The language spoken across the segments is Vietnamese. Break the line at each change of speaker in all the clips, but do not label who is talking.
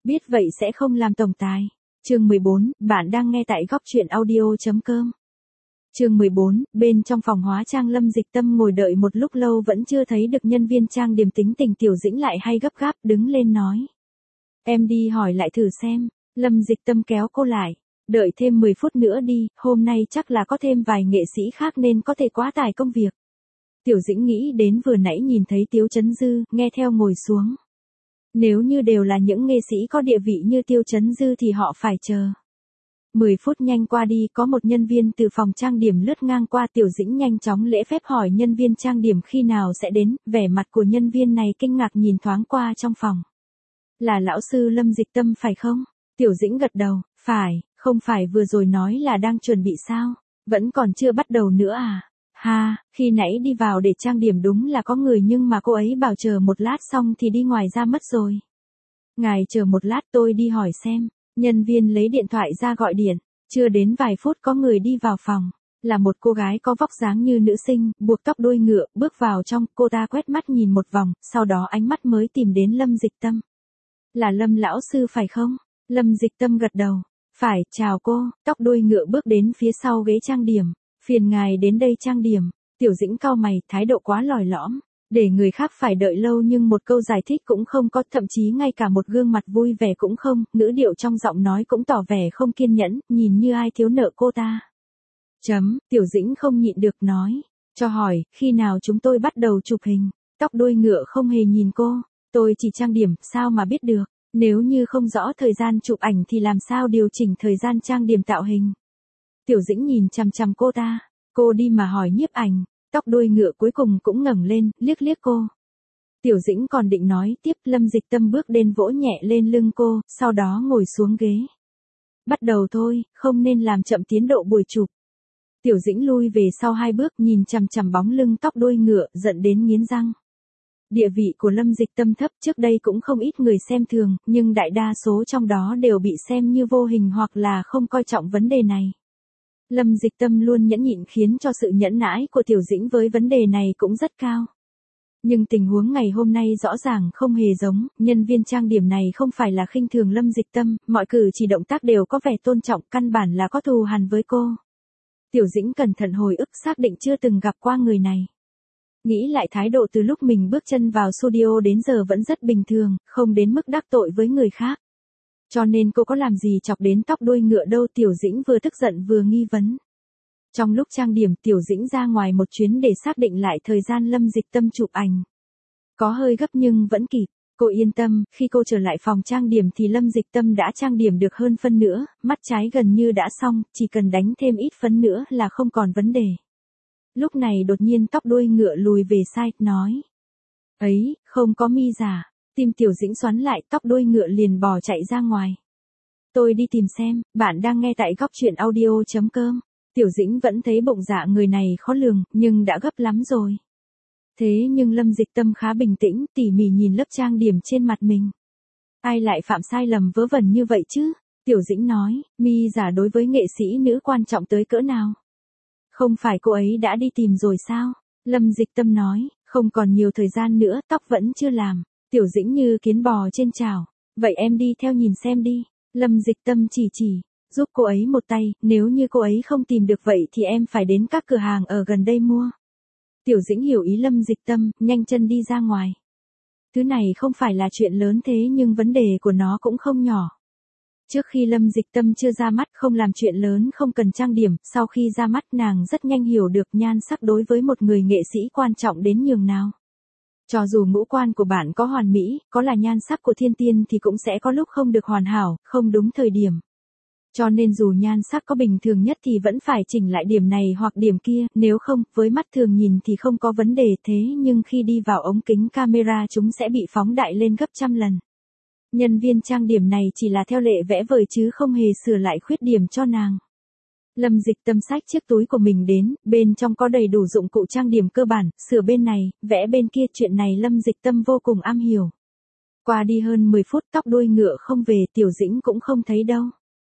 Biết vậy sẽ không làm tổng tài. Chương 14, bạn đang nghe tại góc truyện audio.com. Chương 14, bên trong phòng hóa trang Lâm Dịch Tâm ngồi đợi một lúc lâu vẫn chưa thấy được nhân viên trang điểm. Tính tình Tiểu Dĩnh lại hay gấp gáp đứng lên nói. Em đi hỏi lại thử xem. Lâm Dịch Tâm kéo cô lại. Đợi thêm 10 phút nữa đi, hôm nay chắc là có thêm vài nghệ sĩ khác nên có thể quá tải công việc. Tiểu Dĩnh nghĩ đến vừa nãy nhìn thấy Tiếu Chấn Dư, nghe theo ngồi xuống. Nếu như đều là những nghệ sĩ có địa vị như Tiêu Chấn Dư thì họ phải chờ. 10 phút nhanh qua đi, có một nhân viên từ phòng trang điểm lướt ngang qua. Tiểu Dĩnh nhanh chóng lễ phép hỏi nhân viên trang điểm khi nào sẽ đến. Vẻ mặt của nhân viên này kinh ngạc nhìn thoáng qua trong phòng. Là lão sư Lâm Dịch Tâm phải không? Tiểu Dĩnh gật đầu, phải, không phải vừa rồi nói là đang chuẩn bị sao? Vẫn còn chưa bắt đầu nữa à? Ha, khi nãy đi vào để trang điểm đúng là có người nhưng mà cô ấy bảo chờ một lát xong thì đi ngoài ra mất rồi. Ngài chờ một lát tôi đi hỏi xem. Nhân viên lấy điện thoại ra gọi điện. Chưa đến vài phút có người đi vào phòng. Là một cô gái có vóc dáng như nữ sinh, buộc tóc đuôi ngựa, bước vào trong. Cô ta quét mắt nhìn một vòng, sau đó ánh mắt mới tìm đến Lâm Dịch Tâm. Là Lâm lão sư phải không? Lâm Dịch Tâm gật đầu. Phải, chào cô. Tóc đuôi ngựa bước đến phía sau ghế trang điểm. Phiền ngài đến đây trang điểm. Tiểu Dĩnh cau mày, thái độ quá lòi lõm. Để người khác phải đợi lâu nhưng một câu giải thích cũng không có, thậm chí ngay cả một gương mặt vui vẻ cũng không, ngữ điệu trong giọng nói cũng tỏ vẻ không kiên nhẫn, nhìn như ai thiếu nợ cô ta. Tiểu Dĩnh không nhịn được nói. Cho hỏi, khi nào chúng tôi bắt đầu chụp hình? Tóc đuôi ngựa không hề nhìn cô. Tôi chỉ trang điểm, sao mà biết được? Nếu như không rõ thời gian chụp ảnh thì làm sao điều chỉnh thời gian trang điểm tạo hình? Tiểu Dĩnh nhìn chằm chằm cô ta. Cô đi mà hỏi nhiếp ảnh. Tóc đuôi ngựa cuối cùng cũng ngẩng lên, liếc liếc cô. Tiểu Dĩnh còn định nói tiếp, Lâm Dịch Tâm bước đến vỗ nhẹ lên lưng cô, sau đó ngồi xuống ghế. Bắt đầu thôi, không nên làm chậm tiến độ buổi chụp. Tiểu Dĩnh lui về sau 2 bước nhìn chằm chằm bóng lưng tóc đuôi ngựa, giận đến nghiến răng. Địa vị của Lâm Dịch Tâm thấp, trước đây cũng không ít người xem thường, nhưng đại đa số trong đó đều bị xem như vô hình hoặc là không coi trọng vấn đề này. Lâm Dịch Tâm luôn nhẫn nhịn khiến cho sự nhẫn nãi của Tiểu Dĩnh với vấn đề này cũng rất cao. Nhưng tình huống ngày hôm nay rõ ràng không hề giống, nhân viên trang điểm này không phải là khinh thường Lâm Dịch Tâm, mọi cử chỉ động tác đều có vẻ tôn trọng, căn bản là có thù hằn với cô. Tiểu Dĩnh cẩn thận hồi ức xác định chưa từng gặp qua người này. Nghĩ lại thái độ từ lúc mình bước chân vào studio đến giờ vẫn rất bình thường, không đến mức đắc tội với người khác. Cho nên cô có làm gì chọc đến tóc đuôi ngựa đâu. Tiểu Dĩnh vừa tức giận vừa nghi vấn. Trong lúc trang điểm Tiểu Dĩnh ra ngoài một chuyến để xác định lại thời gian Lâm Dịch Tâm chụp ảnh. Có hơi gấp nhưng vẫn kịp. Cô yên tâm, khi cô trở lại phòng trang điểm thì Lâm Dịch Tâm đã trang điểm được hơn phân nửa, mắt trái gần như đã xong, chỉ cần đánh thêm ít phấn nữa là không còn vấn đề. Lúc này đột nhiên tóc đuôi ngựa lùi về sai, nói. Ấy, không có mi giả. Tim Tiểu Dĩnh xoắn lại, tóc đuôi ngựa liền bò chạy ra ngoài. Tôi đi tìm xem, bạn đang nghe tại góc truyện audio.com. Tiểu Dĩnh vẫn thấy bụng dạ người này khó lường, nhưng đã gấp lắm rồi. Thế nhưng Lâm Dịch Tâm khá bình tĩnh, tỉ mỉ nhìn lớp trang điểm trên mặt mình. Ai lại phạm sai lầm vớ vẩn như vậy chứ? Tiểu Dĩnh nói, mi giả đối với nghệ sĩ nữ quan trọng tới cỡ nào? Không phải cô ấy đã đi tìm rồi sao? Lâm Dịch Tâm nói, không còn nhiều thời gian nữa, tóc vẫn chưa làm. Tiểu Dĩnh như kiến bò trên chảo. Vậy em đi theo nhìn xem đi. Lâm Dịch Tâm chỉ, giúp cô ấy một tay, nếu như cô ấy không tìm được vậy thì em phải đến các cửa hàng ở gần đây mua. Tiểu Dĩnh hiểu ý Lâm Dịch Tâm, nhanh chân đi ra ngoài. Thứ này không phải là chuyện lớn thế nhưng vấn đề của nó cũng không nhỏ. Trước khi Lâm Dịch Tâm chưa ra mắt không làm chuyện lớn không cần trang điểm, sau khi ra mắt nàng rất nhanh hiểu được nhan sắc đối với một người nghệ sĩ quan trọng đến nhường nào. Cho dù ngũ quan của bạn có hoàn mỹ, có là nhan sắc của thiên tiên thì cũng sẽ có lúc không được hoàn hảo, không đúng thời điểm. Cho nên dù nhan sắc có bình thường nhất thì vẫn phải chỉnh lại điểm này hoặc điểm kia, nếu không, với mắt thường nhìn thì không có vấn đề thế nhưng khi đi vào ống kính camera chúng sẽ bị phóng đại lên gấp trăm lần. Nhân viên trang điểm này chỉ là theo lệ vẽ vời chứ không hề sửa lại khuyết điểm cho nàng. Lâm Dịch Tâm xách chiếc túi của mình đến, bên trong có đầy đủ dụng cụ trang điểm cơ bản, sửa bên này, vẽ bên kia, chuyện này Lâm Dịch Tâm vô cùng am hiểu. Qua đi hơn 10 phút tóc đuôi ngựa không về, Tiểu Dĩnh cũng không thấy đâu.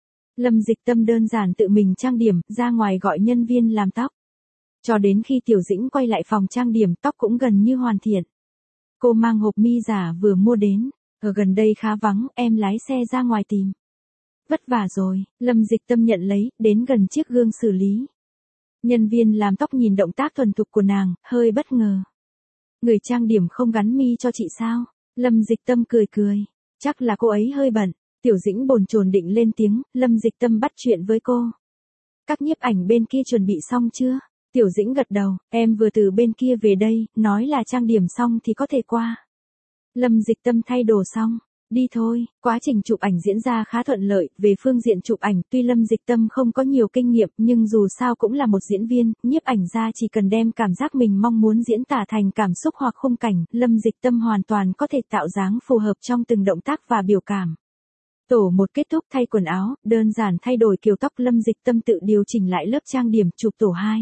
Lâm Dịch Tâm đơn giản tự mình trang điểm, ra ngoài gọi nhân viên làm tóc. Cho đến khi Tiểu Dĩnh quay lại phòng trang điểm, tóc cũng gần như hoàn thiện. Cô mang hộp mi giả vừa mua đến. Ở gần đây khá vắng, em lái xe ra ngoài tìm. Vất vả rồi, Lâm Dịch Tâm nhận lấy, đến gần chiếc gương xử lý. Nhân viên làm tóc nhìn động tác thuần thục của nàng, hơi bất ngờ. Người trang điểm không gắn mi cho chị sao? Lâm Dịch Tâm cười cười. Chắc là cô ấy hơi bận. Tiểu Dĩnh bồn chồn định lên tiếng, Lâm Dịch Tâm bắt chuyện với cô. Các nhiếp ảnh bên kia chuẩn bị xong chưa? Tiểu Dĩnh gật đầu, em vừa từ bên kia về đây, nói là trang điểm xong thì có thể qua. Lâm Dịch Tâm thay đồ xong. Đi thôi, quá trình chụp ảnh diễn ra khá thuận lợi, về phương diện chụp ảnh, tuy Lâm Dịch Tâm không có nhiều kinh nghiệm, nhưng dù sao cũng là một diễn viên, nhiếp ảnh gia chỉ cần đem cảm giác mình mong muốn diễn tả thành cảm xúc hoặc khung cảnh, Lâm Dịch Tâm hoàn toàn có thể tạo dáng phù hợp trong từng động tác và biểu cảm. Tổ 1 kết thúc thay quần áo, đơn giản thay đổi kiểu tóc, Lâm Dịch Tâm tự điều chỉnh lại lớp trang điểm, chụp tổ 2.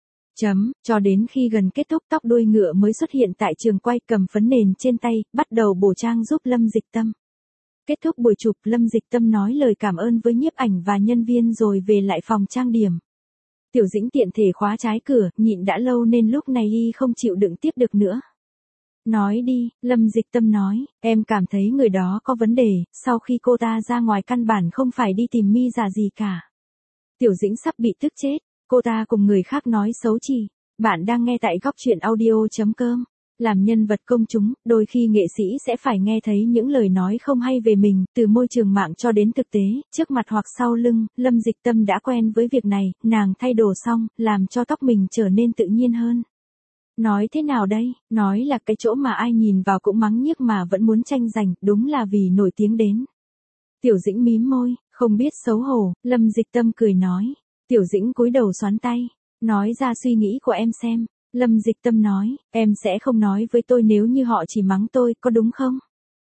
Cho đến khi gần kết thúc tóc đuôi ngựa mới xuất hiện tại trường quay, cầm phấn nền trên tay, bắt đầu bổ trang giúp Lâm Dịch Tâm. Kết thúc buổi chụp, Lâm Dịch Tâm nói lời cảm ơn với nhiếp ảnh và nhân viên rồi về lại phòng trang điểm. Tiểu Dĩnh tiện thể khóa trái cửa, nhịn đã lâu nên lúc này y không chịu đựng tiếp được nữa. Nói đi, Lâm Dịch Tâm nói, em cảm thấy người đó có vấn đề, sau khi cô ta ra ngoài căn bản không phải đi tìm mi giả gì cả. Tiểu Dĩnh sắp bị tức chết. Cô ta cùng người khác nói xấu chị. Bạn đang nghe tại góc truyện audio.com. Làm nhân vật công chúng, đôi khi nghệ sĩ sẽ phải nghe thấy những lời nói không hay về mình, từ môi trường mạng cho đến thực tế, trước mặt hoặc sau lưng. Lâm Dịch Tâm đã quen với việc này, nàng thay đồ xong, làm cho tóc mình trở nên tự nhiên hơn. Nói thế nào đây, nói là cái chỗ mà ai nhìn vào cũng mắng nhiếc mà vẫn muốn tranh giành, đúng là vì nổi tiếng đến. Tiểu Dĩnh mím môi, không biết xấu hổ, Lâm Dịch Tâm cười nói. Tiểu Dĩnh cúi đầu xoắn tay, nói ra suy nghĩ của em xem. Lâm Dịch Tâm nói, em sẽ không nói với tôi nếu như họ chỉ mắng tôi, có đúng không?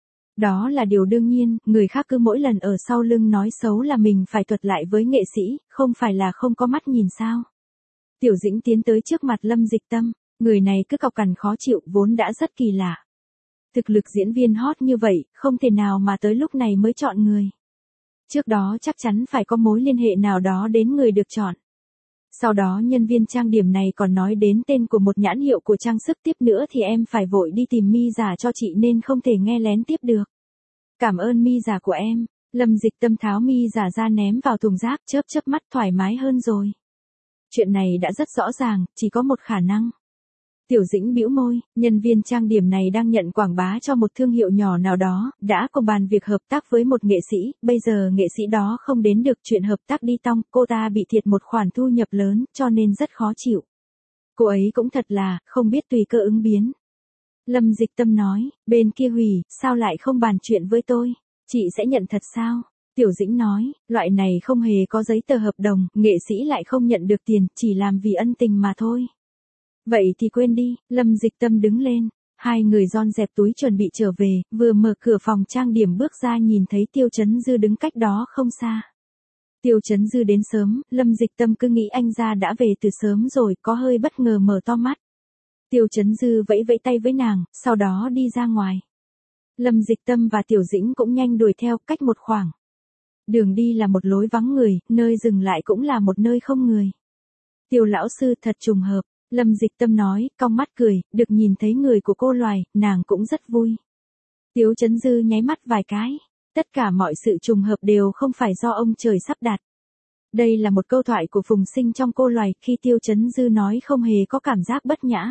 Đó là điều đương nhiên, người khác cứ mỗi lần ở sau lưng nói xấu là mình phải thuật lại với nghệ sĩ, không phải là không có mắt nhìn sao? Tiểu Dĩnh tiến tới trước mặt Lâm Dịch Tâm, người này cứ cọc cằn khó chịu, vốn đã rất kỳ lạ. Thực lực diễn viên hot như vậy, không thể nào mà tới lúc này mới chọn người. Trước đó chắc chắn phải có mối liên hệ nào đó đến người được chọn. Sau đó nhân viên trang điểm này còn nói đến tên của một nhãn hiệu của trang sức, tiếp nữa thì em phải vội đi tìm mi giả cho chị nên không thể nghe lén tiếp được. Cảm ơn mi giả của em. Lâm Dịch Tâm tháo mi giả ra ném vào thùng rác, chớp chớp mắt, thoải mái hơn rồi. Chuyện này đã rất rõ ràng, chỉ có một khả năng. Tiểu Dĩnh bĩu môi, nhân viên trang điểm này đang nhận quảng bá cho một thương hiệu nhỏ nào đó, đã cùng bàn việc hợp tác với một nghệ sĩ, bây giờ nghệ sĩ đó không đến được, chuyện hợp tác đi tong, cô ta bị thiệt một khoản thu nhập lớn, cho nên rất khó chịu. Cô ấy cũng thật là, không biết tùy cơ ứng biến. Lâm Dịch Tâm nói, bên kia hủy, sao lại không bàn chuyện với tôi, chị sẽ nhận thật sao? Tiểu Dĩnh nói, loại này không hề có giấy tờ hợp đồng, nghệ sĩ lại không nhận được tiền, chỉ làm vì ân tình mà thôi. Vậy thì quên đi, Lâm Dịch Tâm đứng lên, hai người dọn dẹp túi chuẩn bị trở về, vừa mở cửa phòng trang điểm bước ra nhìn thấy Tiêu Chấn Dư đứng cách đó không xa. Tiêu Chấn Dư đến sớm, Lâm Dịch Tâm cứ nghĩ anh ra đã về từ sớm rồi, có hơi bất ngờ mở to mắt. Tiêu Chấn Dư vẫy vẫy tay với nàng, sau đó đi ra ngoài. Lâm Dịch Tâm và Tiểu Dĩnh cũng nhanh đuổi theo, cách một khoảng. Đường đi là một lối vắng người, nơi dừng lại cũng là một nơi không người. Tiêu lão sư thật trùng hợp. Lâm Dịch Tâm nói, cong mắt cười, được nhìn thấy người của cô loài, nàng cũng rất vui. Tiêu Chấn Dư nháy mắt vài cái, tất cả mọi sự trùng hợp đều không phải do ông trời sắp đặt. Đây là một câu thoại của Phùng Sinh trong Cô Loài, khi Tiêu Chấn Dư nói không hề có cảm giác bất nhã.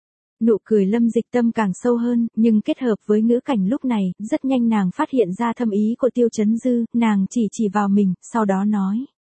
Nụ cười Lâm Dịch Tâm càng sâu hơn, nhưng kết hợp với ngữ cảnh lúc này, rất nhanh nàng phát hiện ra thâm ý của Tiêu Chấn Dư, nàng chỉ vào mình, sau đó nói.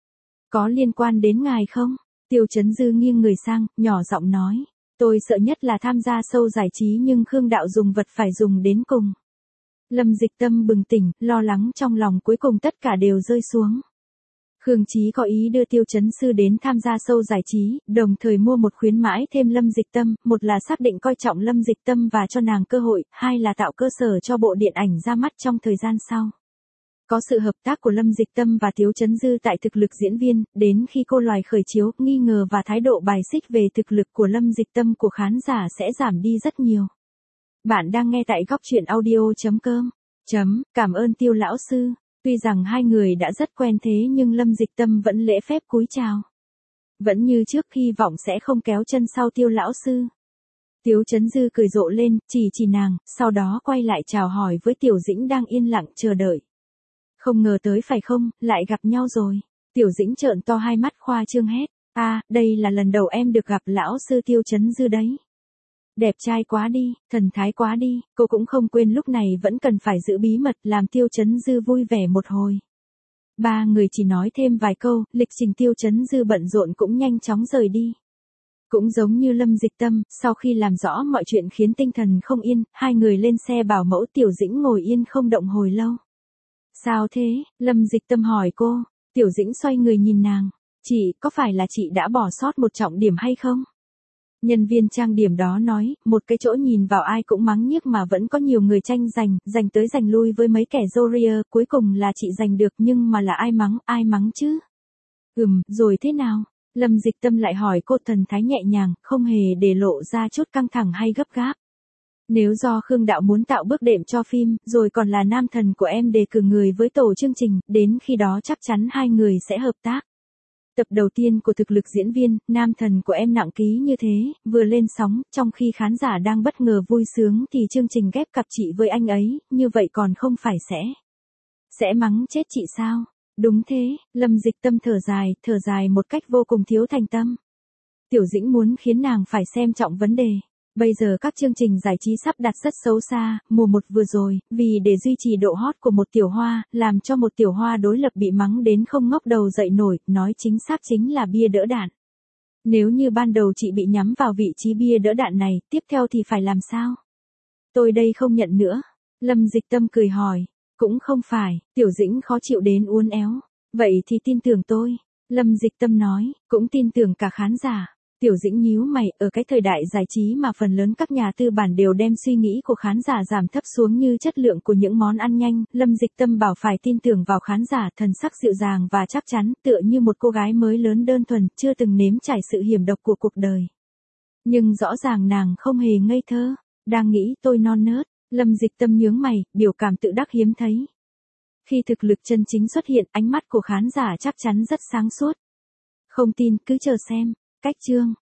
Có liên quan đến ngài không? Tiêu Chấn Dư nghiêng người sang, nhỏ giọng nói. Tôi sợ nhất là tham gia show giải trí nhưng Khương đạo dùng vật phải dùng đến cùng. Lâm Dịch Tâm bừng tỉnh, lo lắng trong lòng cuối cùng tất cả đều rơi xuống. Khương Chí có ý đưa Tiêu Chấn Dư đến tham gia show giải trí, đồng thời mua một khuyến mãi thêm Lâm Dịch Tâm, một là xác định coi trọng Lâm Dịch Tâm và cho nàng cơ hội, hai là tạo cơ sở cho bộ điện ảnh ra mắt trong thời gian sau. Có sự hợp tác của Lâm Dịch Tâm và Tiêu Chấn Dư tại thực lực diễn viên, đến khi Cô Loài khởi chiếu, nghi ngờ và thái độ bài xích về thực lực của Lâm Dịch Tâm của khán giả sẽ giảm đi rất nhiều. Bạn đang nghe tại góc truyện audio.com. Cảm ơn Tiêu lão sư. Tuy rằng hai người đã rất quen thế nhưng Lâm Dịch Tâm vẫn lễ phép cúi chào. Vẫn như trước, hy vọng sẽ không kéo chân sau Tiêu lão sư. Tiếu Chấn Dư cười rộ lên, chỉ nàng, sau đó quay lại chào hỏi với Tiểu Dĩnh đang yên lặng chờ đợi. Không ngờ tới phải không, lại gặp nhau rồi. Tiểu Dĩnh trợn to hai mắt khoa trương hét. Đây là lần đầu em được gặp lão sư Tiêu Chấn Dư đấy. Đẹp trai quá đi, thần thái quá đi, cô cũng không quên lúc này vẫn cần phải giữ bí mật làm Tiêu Chấn Dư vui vẻ một hồi. Ba người chỉ nói thêm vài câu, lịch trình Tiêu Chấn Dư bận rộn cũng nhanh chóng rời đi. Cũng giống như Lâm Dịch Tâm, sau khi làm rõ mọi chuyện khiến tinh thần không yên, hai người lên xe bảo mẫu. Tiểu Dĩnh ngồi yên không động hồi lâu. Sao thế? Lâm Dịch Tâm hỏi cô. Tiểu Dĩnh xoay người nhìn nàng. Chị, có phải là chị đã bỏ sót một trọng điểm hay không? Nhân viên trang điểm đó nói, một cái chỗ nhìn vào ai cũng mắng nhiếc mà vẫn có nhiều người giành tới giành lui với mấy kẻ Zoria, cuối cùng là chị giành được, nhưng mà là ai mắng chứ? Rồi thế nào? Lâm Dịch Tâm lại hỏi cô, thần thái nhẹ nhàng, không hề để lộ ra chút căng thẳng hay gấp gáp. Nếu do Khương đạo muốn tạo bước đệm cho phim, rồi còn là nam thần của em đề cử người với tổ chương trình, đến khi đó chắc chắn hai người sẽ hợp tác. Tập đầu tiên của thực lực diễn viên, nam thần của em nặng ký như thế, vừa lên sóng, trong khi khán giả đang bất ngờ vui sướng thì chương trình ghép cặp chị với anh ấy, như vậy còn không phải sẽ mắng chết chị sao? Đúng thế, Lâm Dịch Tâm thở dài một cách vô cùng thiếu thành tâm. Tiểu Dĩnh muốn khiến nàng phải xem trọng vấn đề. Bây giờ các chương trình giải trí sắp đặt rất xấu xa, mùa 1 vừa rồi, vì để duy trì độ hot của một tiểu hoa, làm cho một tiểu hoa đối lập bị mắng đến không ngóc đầu dậy nổi, nói chính xác chính là bia đỡ đạn. Nếu như ban đầu chị bị nhắm vào vị trí bia đỡ đạn này, tiếp theo thì phải làm sao? Tôi đây không nhận nữa. Lâm Dịch Tâm cười hỏi. Cũng không phải, Tiểu Dĩnh khó chịu đến uốn éo. Vậy thì tin tưởng tôi. Lâm Dịch Tâm nói, cũng tin tưởng cả khán giả. Tiểu Dĩnh nhíu mày, ở cái thời đại giải trí mà phần lớn các nhà tư bản đều đem suy nghĩ của khán giả giảm thấp xuống như chất lượng của những món ăn nhanh, Lâm Dịch Tâm bảo phải tin tưởng vào khán giả, thần sắc dịu dàng và chắc chắn, tựa như một cô gái mới lớn đơn thuần, chưa từng nếm trải sự hiểm độc của cuộc đời. Nhưng rõ ràng nàng không hề ngây thơ, đang nghĩ tôi non nớt. Lâm Dịch Tâm nhướng mày, biểu cảm tự đắc hiếm thấy. Khi thực lực chân chính xuất hiện, ánh mắt của khán giả chắc chắn rất sáng suốt. Không tin, cứ chờ xem. Cách chương